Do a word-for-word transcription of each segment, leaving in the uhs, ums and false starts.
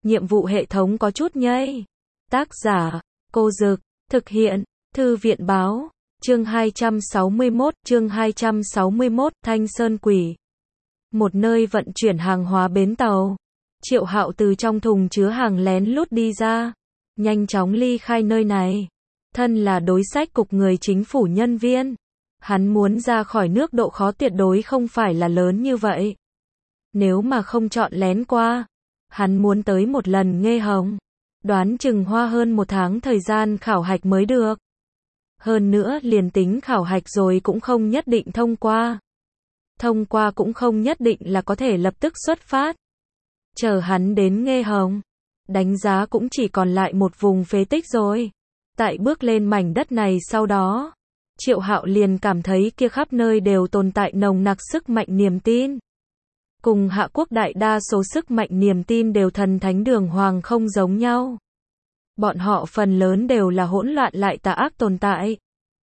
nhiệm vụ hệ thống có chút nhây. Tác giả, Cô Dực, thực hiện, Thư viện báo, chương hai trăm sáu mươi mốt, chương hai trăm sáu mươi mốt, Thanh Sơn Quỷ. Một nơi vận chuyển hàng hóa bến tàu. Triệu Hạo từ trong thùng chứa hàng lén lút đi ra, nhanh chóng ly khai nơi này. Thân là đối sách cục người chính phủ nhân viên, hắn muốn ra khỏi nước độ khó tuyệt đối không phải là lớn như vậy. Nếu mà không chọn lén qua, hắn muốn tới một lần Nghê Hồng, đoán chừng hoa hơn một tháng thời gian khảo hạch mới được. Hơn nữa liền tính khảo hạch rồi cũng không nhất định thông qua. Thông qua cũng không nhất định là có thể lập tức xuất phát. Chờ hắn đến Nghê Hồng, đánh giá cũng chỉ còn lại một vùng phế tích rồi. Tại bước lên mảnh đất này sau đó, Triệu Hạo liền cảm thấy kia khắp nơi đều tồn tại nồng nặc sức mạnh niềm tin. Cùng Hạ Quốc đại đa số sức mạnh niềm tin đều thần thánh đường hoàng không giống nhau. Bọn họ phần lớn đều là hỗn loạn lại tà ác tồn tại.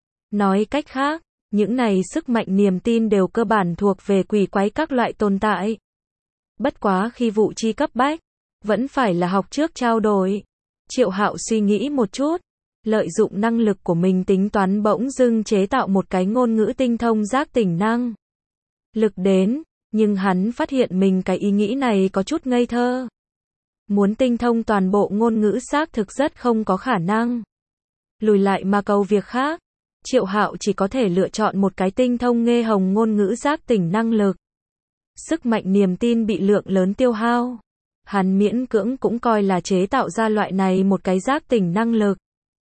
Nói cách khác, những này sức mạnh niềm tin đều cơ bản thuộc về quỷ quái các loại tồn tại. Bất quá khi vụ chi cấp bách, vẫn phải là học trước trao đổi. Triệu Hạo suy nghĩ một chút, lợi dụng năng lực của mình tính toán bỗng dưng chế tạo một cái ngôn ngữ tinh thông giác tỉnh năng lực đến, nhưng hắn phát hiện mình cái ý nghĩ này có chút ngây thơ. Muốn tinh thông toàn bộ ngôn ngữ xác thực rất không có khả năng. Lùi lại mà cầu việc khác, Triệu Hạo chỉ có thể lựa chọn một cái tinh thông Nghê Hồng ngôn ngữ giác tỉnh năng lực. Sức mạnh niềm tin bị lượng lớn tiêu hao. Hắn miễn cưỡng cũng coi là chế tạo ra loại này một cái giác tỉnh năng lực.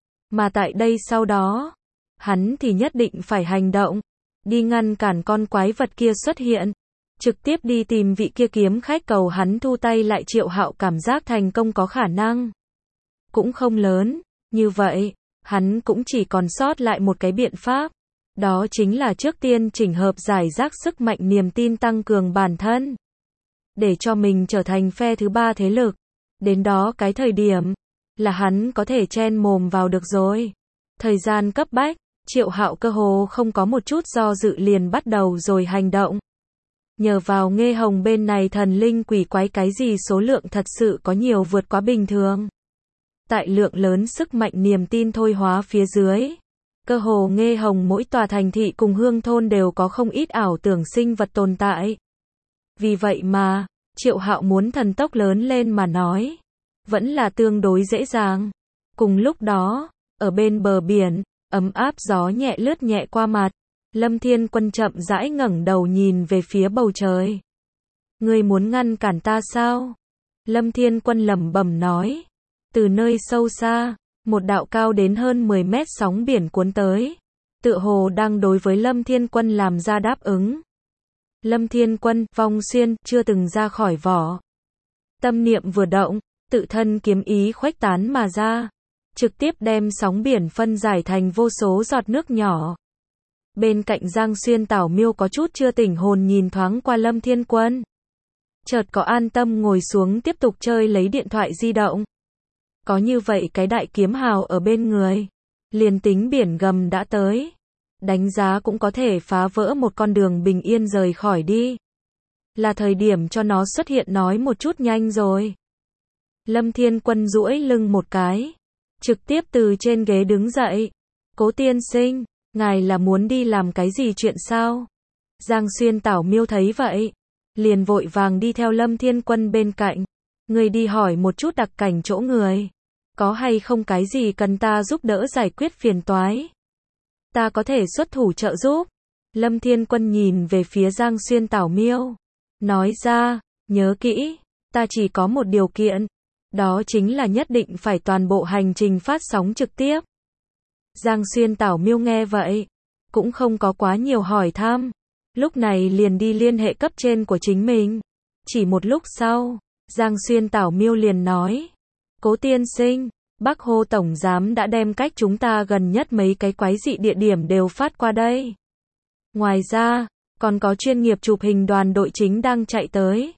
Mà tại đây sau đó, hắn thì nhất định phải hành động, đi ngăn cản con quái vật kia xuất hiện, trực tiếp đi tìm vị kia kiếm khách cầu hắn thu tay lại. Triệu Hạo cảm giác thành công có khả năng cũng không lớn, như vậy, hắn cũng chỉ còn sót lại một cái biện pháp, đó chính là trước tiên chỉnh hợp giải rác sức mạnh niềm tin tăng cường bản thân, để cho mình trở thành phe thứ ba thế lực. Đến đó cái thời điểm là hắn có thể chen mồm vào được rồi. Thời gian cấp bách, Triệu Hạo cơ hồ không có một chút do dự liền bắt đầu rồi hành động. Nhờ vào Nghê Hồng bên này thần linh quỷ quái cái gì số lượng thật sự có nhiều vượt quá bình thường. Tại lượng lớn sức mạnh niềm tin thôi hóa phía dưới, cơ hồ Nghê Hồng mỗi tòa thành thị cùng hương thôn đều có không ít ảo tưởng sinh vật tồn tại. Vì vậy mà, Triệu Hạo muốn thần tốc lớn lên mà nói, vẫn là tương đối dễ dàng. Cùng lúc đó, ở bên bờ biển, ấm áp gió nhẹ lướt nhẹ qua mặt, Lâm Thiên Quân chậm rãi ngẩng đầu nhìn về phía bầu trời. Ngươi muốn ngăn cản ta sao? Lâm Thiên Quân lẩm bẩm nói. Từ nơi sâu xa, một đạo cao đến hơn mười mét sóng biển cuốn tới, tựa hồ đang đối với Lâm Thiên Quân làm ra đáp ứng. Lâm Thiên Quân, vong xuyên, chưa từng ra khỏi vỏ. Tâm niệm vừa động, tự thân kiếm ý khuếch tán mà ra, trực tiếp đem sóng biển phân giải thành vô số giọt nước nhỏ. Bên cạnh Giang Xuyên Tảo Miêu có chút chưa tỉnh hồn nhìn thoáng qua Lâm Thiên Quân. Chợt có an tâm ngồi xuống tiếp tục chơi lấy điện thoại di động. Có như vậy cái đại kiếm hào ở bên người, liền tính biển gầm đã tới, đánh giá cũng có thể phá vỡ một con đường bình yên rời khỏi đi. Là thời điểm cho nó xuất hiện nói một chút nhanh rồi. Lâm Thiên Quân duỗi lưng một cái, trực tiếp từ trên ghế đứng dậy. Cố tiên sinh, ngài là muốn đi làm cái gì chuyện sao? Giang Xuyên Tảo Miêu thấy vậy, liền vội vàng đi theo Lâm Thiên Quân bên cạnh. Người đi hỏi một chút đặc cảnh chỗ người, có hay không cái gì cần ta giúp đỡ giải quyết phiền toái? Ta có thể xuất thủ trợ giúp. Lâm Thiên Quân nhìn về phía Giang Xuyên Tảo Miêu, nói ra, nhớ kỹ, ta chỉ có một điều kiện, đó chính là nhất định phải toàn bộ hành trình phát sóng trực tiếp. Giang Xuyên Tảo Miêu nghe vậy, cũng không có quá nhiều hỏi thăm, lúc này liền đi liên hệ cấp trên của chính mình. Chỉ một lúc sau, Giang Xuyên Tảo Miêu liền nói, Cố tiên sinh, Bắc Hô Tổng Giám đã đem cách chúng ta gần nhất mấy cái quái dị địa điểm đều phát qua đây. Ngoài ra, còn có chuyên nghiệp chụp hình đoàn đội chính đang chạy tới.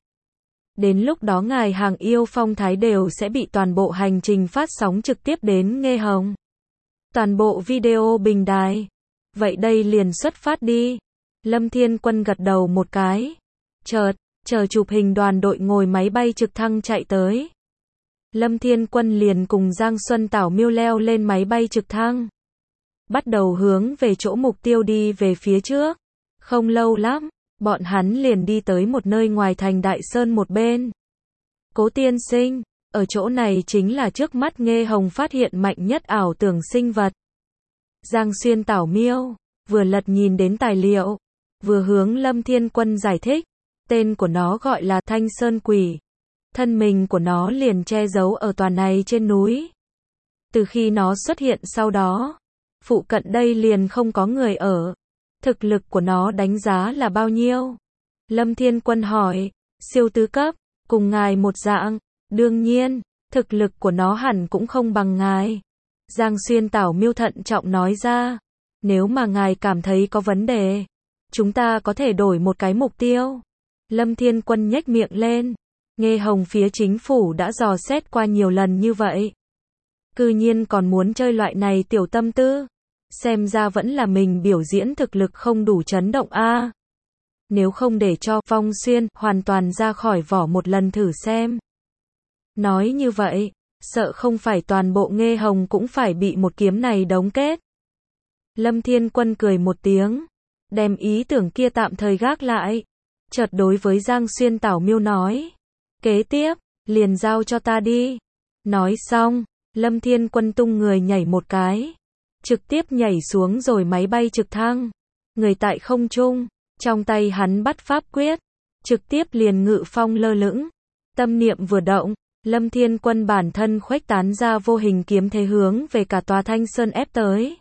Đến lúc đó ngài hàng yêu phong thái đều sẽ bị toàn bộ hành trình phát sóng trực tiếp đến Nghê Hồng. Toàn bộ video bình đài. Vậy đây liền xuất phát đi. Lâm Thiên Quân gật đầu một cái. Chợt, chờ chụp hình đoàn đội ngồi máy bay trực thăng chạy tới. Lâm Thiên Quân liền cùng Giang Xuân Tảo Miêu leo lên máy bay trực thăng. Bắt đầu hướng về chỗ mục tiêu đi về phía trước. Không lâu lắm, bọn hắn liền đi tới một nơi ngoài thành Đại Sơn một bên. Cố tiên sinh, ở chỗ này chính là trước mắt Nghê Hồng phát hiện mạnh nhất ảo tưởng sinh vật. Giang Xuyên Tảo Miêu, vừa lật nhìn đến tài liệu, vừa hướng Lâm Thiên Quân giải thích, tên của nó gọi là Thanh Sơn Quỷ. Thân mình của nó liền che giấu ở tòa này trên núi. Từ khi nó xuất hiện sau đó, phụ cận đây liền không có người ở. Thực lực của nó đánh giá là bao nhiêu? Lâm Thiên Quân hỏi, siêu tứ cấp, cùng ngài một dạng, đương nhiên, thực lực của nó hẳn cũng không bằng ngài. Giang Xuyên Tảo Miêu thận trọng nói ra, nếu mà ngài cảm thấy có vấn đề, chúng ta có thể đổi một cái mục tiêu. Lâm Thiên Quân nhếch miệng lên, Nghê Hồng phía chính phủ đã dò xét qua nhiều lần như vậy. Cư nhiên còn muốn chơi loại này tiểu tâm tư. Xem ra vẫn là mình biểu diễn thực lực không đủ chấn động a. Nếu không để cho Phong Xuyên hoàn toàn ra khỏi vỏ một lần thử xem. Nói như vậy, sợ không phải toàn bộ Nghê Hồng cũng phải bị một kiếm này đóng kết. Lâm Thiên Quân cười một tiếng, đem ý tưởng kia tạm thời gác lại. Chợt đối với Giang Xuyên Tảo Miêu nói, kế tiếp, liền giao cho ta đi. Nói xong, Lâm Thiên Quân tung người nhảy một cái, trực tiếp nhảy xuống rồi máy bay trực thăng. Người tại không trung, trong tay hắn bắt pháp quyết, trực tiếp liền ngự phong lơ lửng. Tâm niệm vừa động, Lâm Thiên Quân bản thân khuếch tán ra vô hình kiếm thế hướng về cả tòa Thanh Sơn ép tới.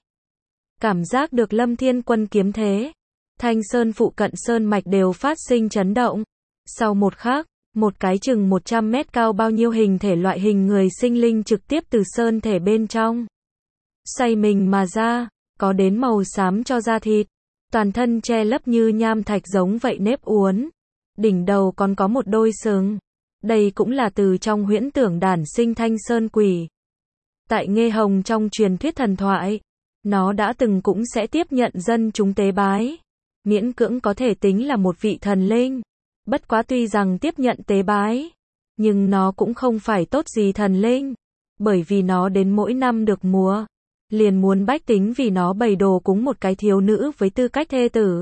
Cảm giác được Lâm Thiên Quân kiếm thế, Thanh Sơn phụ cận sơn mạch đều phát sinh chấn động. Sau một khắc, một cái chừng một trăm mét cao bao nhiêu hình thể loại hình người sinh linh trực tiếp từ sơn thể bên trong xoay mình mà ra, có đến màu xám cho da thịt, toàn thân che lấp như nham thạch giống vậy nếp uốn, đỉnh đầu còn có một đôi sừng. Đây cũng là từ trong huyễn tưởng đản sinh Thanh Sơn Quỷ. Tại Nghê Hồng trong truyền thuyết thần thoại, nó đã từng cũng sẽ tiếp nhận dân chúng tế bái, miễn cưỡng có thể tính là một vị thần linh. Bất quá tuy rằng tiếp nhận tế bái, nhưng nó cũng không phải tốt gì thần linh, bởi vì nó đến mỗi năm được mùa, liền muốn bách tính vì nó bày đồ cúng một cái thiếu nữ với tư cách thê tử.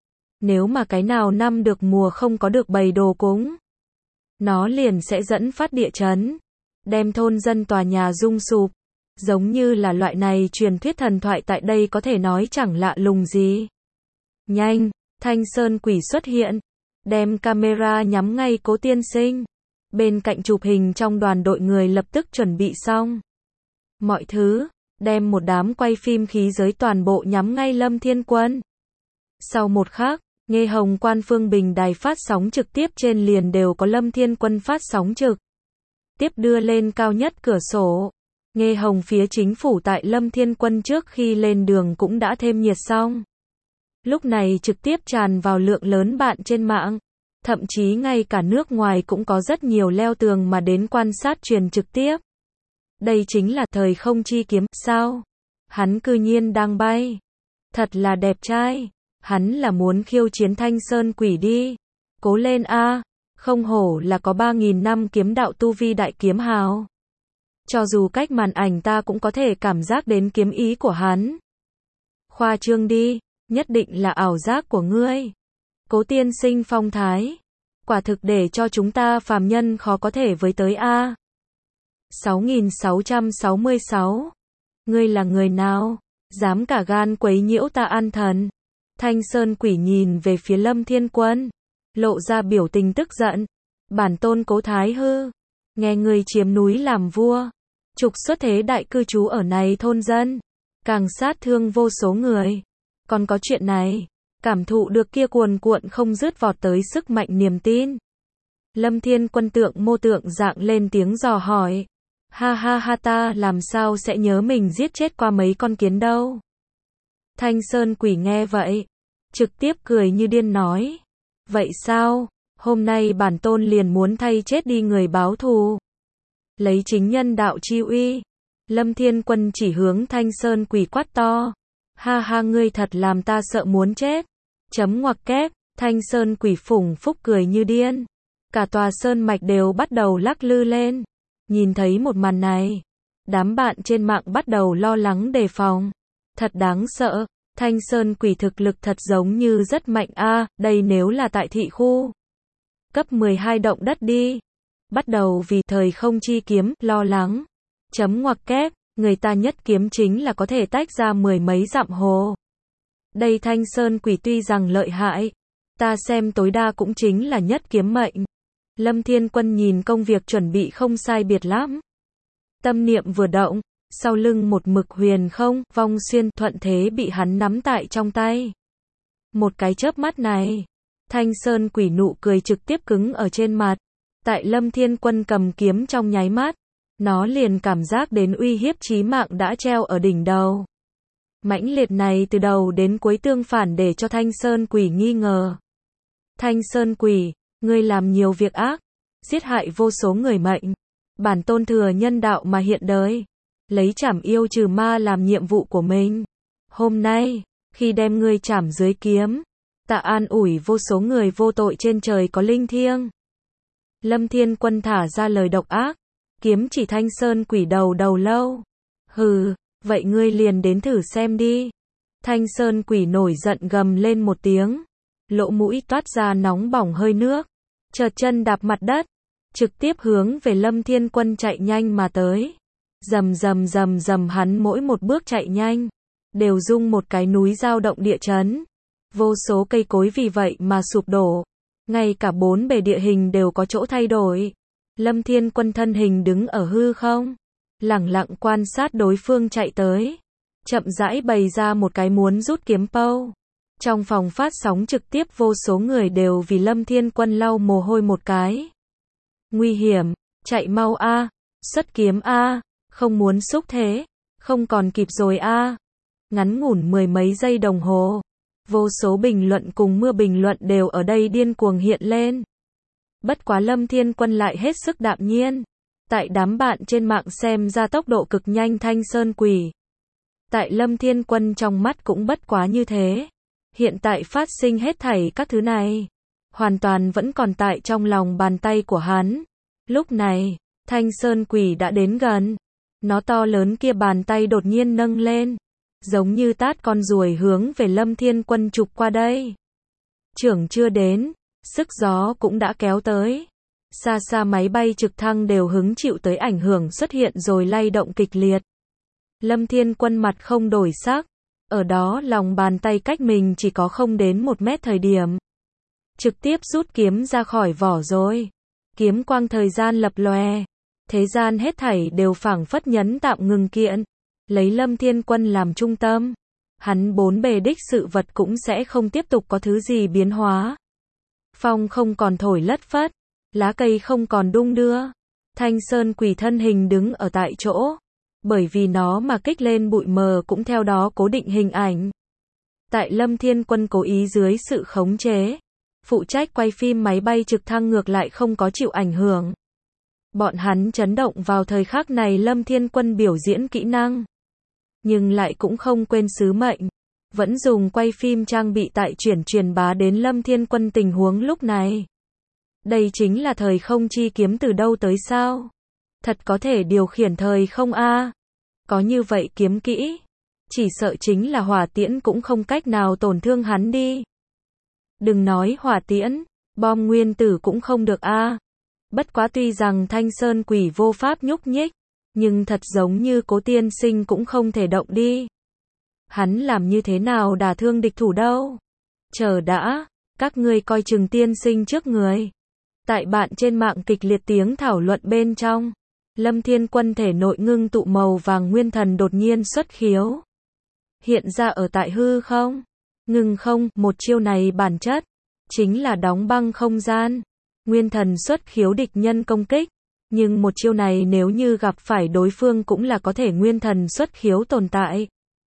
Nếu mà cái nào năm được mùa không có được bày đồ cúng, nó liền sẽ dẫn phát địa chấn, đem thôn dân tòa nhà rung sụp. Giống như là loại này truyền thuyết thần thoại tại đây có thể nói chẳng lạ lùng gì. Nhanh, Thanh Sơn Quỷ xuất hiện, đem camera nhắm ngay Cố tiên sinh. Bên cạnh chụp hình trong đoàn đội người lập tức chuẩn bị xong mọi thứ, đem một đám quay phim khí giới toàn bộ nhắm ngay Lâm Thiên Quân. Sau một khắc, Nghê Hồng quan phương bình đài phát sóng trực tiếp trên liền đều có Lâm Thiên Quân phát sóng trực tiếp đưa lên cao nhất cửa sổ. Nghê Hồng phía chính phủ tại Lâm Thiên Quân trước khi lên đường cũng đã thêm nhiệt xong. Lúc này trực tiếp tràn vào lượng lớn bạn trên mạng, thậm chí ngay cả nước ngoài cũng có rất nhiều leo tường mà đến quan sát truyền trực tiếp. Đây chính là thời không chi kiếm, sao? Hắn cư nhiên đang bay. Thật là đẹp trai. Hắn là muốn khiêu chiến Thanh Sơn Quỷ đi. Cố lên a, không hổ là có ba nghìn năm kiếm đạo tu vi đại kiếm hào. Cho dù cách màn ảnh ta cũng có thể cảm giác đến kiếm ý của hắn. Khoa trương đi, nhất định là ảo giác của ngươi. Cố tiên sinh phong thái, quả thực để cho chúng ta phàm nhân khó có thể với tới a. sáu nghìn sáu trăm sáu mươi sáu. Ngươi là người nào, dám cả gan quấy nhiễu ta an thần? Thanh Sơn Quỷ nhìn về phía Lâm Thiên Quân, lộ ra biểu tình tức giận. Bản tôn Cố Thái Hư, nghe ngươi chiếm núi làm vua, trục xuất thế đại cư trú ở này thôn dân, càng sát thương vô số người. Còn có chuyện này, cảm thụ được kia cuồn cuộn không dứt vọt tới sức mạnh niềm tin. Lâm Thiên Quân tượng mô tượng dạng lên tiếng dò hỏi. Ha ha ha, ta làm sao sẽ nhớ mình giết chết qua mấy con kiến đâu. Thanh Sơn Quỷ nghe vậy, trực tiếp cười như điên nói. Vậy sao, hôm nay bản tôn liền muốn thay chết đi người báo thù. Lấy chính nhân đạo chi uy. Lâm Thiên Quân chỉ hướng Thanh Sơn Quỷ quát to. Ha ha, ngươi thật làm ta sợ muốn chết. Chấm ngoặc kép, Thanh Sơn Quỷ phủng phúc cười như điên. Cả tòa sơn mạch đều bắt đầu lắc lư lên. Nhìn thấy một màn này, đám bạn trên mạng bắt đầu lo lắng đề phòng. Thật đáng sợ, Thanh Sơn Quỷ thực lực thật giống như rất mạnh a, đây nếu là tại thị khu cấp mười hai động đất đi. Bắt đầu vì thời không chi kiếm, lo lắng. Chấm ngoặc kép, người ta nhất kiếm chính là có thể tách ra mười mấy dặm hồ. Đây Thanh Sơn Quỷ tuy rằng lợi hại, ta xem tối đa cũng chính là nhất kiếm mệnh. Lâm Thiên Quân nhìn công việc chuẩn bị không sai biệt lắm. Tâm niệm vừa động, sau lưng một mực huyền không, vong xuyên thuận thế bị hắn nắm tại trong tay. Một cái chớp mắt này, Thanh Sơn Quỷ nụ cười trực tiếp cứng ở trên mặt. Tại Lâm Thiên Quân cầm kiếm trong nháy mắt, nó liền cảm giác đến uy hiếp chí mạng đã treo ở đỉnh đầu. Mãnh liệt này từ đầu đến cuối tương phản để cho Thanh Sơn Quỷ nghi ngờ. Thanh Sơn Quỷ, ngươi làm nhiều việc ác, giết hại vô số người mệnh. Bản tôn thừa nhân đạo mà hiện đời, lấy trảm yêu trừ ma làm nhiệm vụ của mình. Hôm nay, khi đem ngươi trảm dưới kiếm, ta an ủi vô số người vô tội trên trời có linh thiêng. Lâm Thiên Quân thả ra lời độc ác, kiếm chỉ Thanh Sơn Quỷ đầu đầu lâu. Hừ, vậy ngươi liền đến thử xem đi. Thanh Sơn Quỷ nổi giận gầm lên một tiếng, lỗ mũi toát ra nóng bỏng hơi nước, chợt chân đạp mặt đất, trực tiếp hướng về Lâm Thiên Quân chạy nhanh mà tới. Rầm rầm rầm rầm, hắn mỗi một bước chạy nhanh, đều rung một cái núi dao động địa chấn. Vô số cây cối vì vậy mà sụp đổ, ngay cả bốn bề địa hình đều có chỗ thay đổi. Lâm Thiên Quân thân hình đứng ở hư không, lẳng lặng quan sát đối phương chạy tới, chậm rãi bày ra một cái muốn rút kiếm pâu. Trong phòng phát sóng trực tiếp vô số người đều vì Lâm Thiên Quân lau mồ hôi một cái. Nguy hiểm, chạy mau a, xuất kiếm a, không muốn xúc thế, không còn kịp rồi a. Ngắn ngủn mười mấy giây đồng hồ, vô số bình luận cùng mưa bình luận đều ở đây điên cuồng hiện lên. Bất quá Lâm Thiên Quân lại hết sức đạm nhiên. Tại đám bạn trên mạng xem ra tốc độ cực nhanh Thanh Sơn Quỷ. Tại Lâm Thiên Quân trong mắt cũng bất quá như thế. Hiện tại phát sinh hết thảy các thứ này, hoàn toàn vẫn còn tại trong lòng bàn tay của hắn. Lúc này, Thanh Sơn Quỷ đã đến gần. Nó to lớn kia bàn tay đột nhiên nâng lên, giống như tát con ruồi hướng về Lâm Thiên Quân chụp qua đây. Trưởng chưa đến, sức gió cũng đã kéo tới. Xa xa máy bay trực thăng đều hứng chịu tới ảnh hưởng xuất hiện rồi lay động kịch liệt. Lâm Thiên Quân mặt không đổi sắc, ở đó lòng bàn tay cách mình chỉ có không đến một mét thời điểm. Trực tiếp rút kiếm ra khỏi vỏ rồi. Kiếm quang thời gian lập lòe. Thế gian hết thảy đều phảng phất nhấn tạm ngừng kiện. Lấy Lâm Thiên Quân làm trung tâm, hắn bốn bề đích sự vật cũng sẽ không tiếp tục có thứ gì biến hóa. Phong không còn thổi lất phất, lá cây không còn đung đưa. Thanh Sơn Quỷ thân hình đứng ở tại chỗ, bởi vì nó mà kích lên bụi mờ cũng theo đó cố định hình ảnh. Tại Lâm Thiên Quân cố ý dưới sự khống chế, phụ trách quay phim máy bay trực thăng ngược lại không có chịu ảnh hưởng. Bọn hắn chấn động vào thời khắc này Lâm Thiên Quân biểu diễn kỹ năng, nhưng lại cũng không quên sứ mệnh, vẫn dùng quay phim trang bị tại chuyển truyền bá đến Lâm Thiên Quân tình huống lúc này. Đây chính là thời không chi kiếm từ đâu tới sao? Thật có thể điều khiển thời không a? Có như vậy kiếm kỹ, chỉ sợ chính là hỏa tiễn cũng không cách nào tổn thương hắn đi. Đừng nói hỏa tiễn, bom nguyên tử cũng không được a. Bất quá tuy rằng Thanh Sơn Quỷ vô pháp nhúc nhích, nhưng thật giống như Cố tiên sinh cũng không thể động đi. Hắn làm như thế nào đả thương địch thủ đâu? Chờ đã, các ngươi coi chừng tiên sinh trước người. Tại bạn trên mạng kịch liệt tiếng thảo luận bên trong, Lâm Thiên Quân thể nội ngưng tụ màu vàng nguyên thần đột nhiên xuất khiếu. Hiện ra ở tại hư không? Ngừng không, một chiêu này bản chất chính là đóng băng không gian. Nguyên thần xuất khiếu địch nhân công kích, nhưng một chiêu này nếu như gặp phải đối phương cũng là có thể nguyên thần xuất khiếu tồn tại.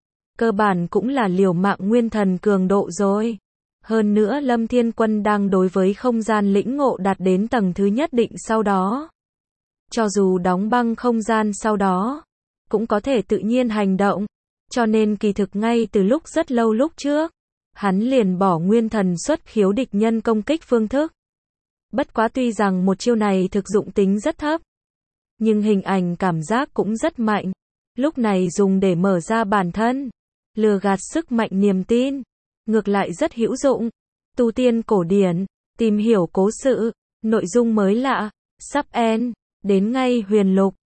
Cơ bản cũng là liều mạng nguyên thần cường độ rồi. Hơn nữa Lâm Thiên Quân đang đối với không gian lĩnh ngộ đạt đến tầng thứ nhất định sau đó. Cho dù đóng băng không gian sau đó, cũng có thể tự nhiên hành động. Cho nên kỳ thực ngay từ lúc rất lâu lúc trước, hắn liền bỏ nguyên thần xuất khiếu địch nhân công kích phương thức. Bất quá tuy rằng một chiêu này thực dụng tính rất thấp, nhưng hình ảnh cảm giác cũng rất mạnh. Lúc này dùng để mở ra bản thân, lừa gạt sức mạnh niềm tin, ngược lại rất hữu dụng. Tu tiên cổ điển, tìm hiểu cố sự, nội dung mới lạ, sắp end, đến ngay huyền lục.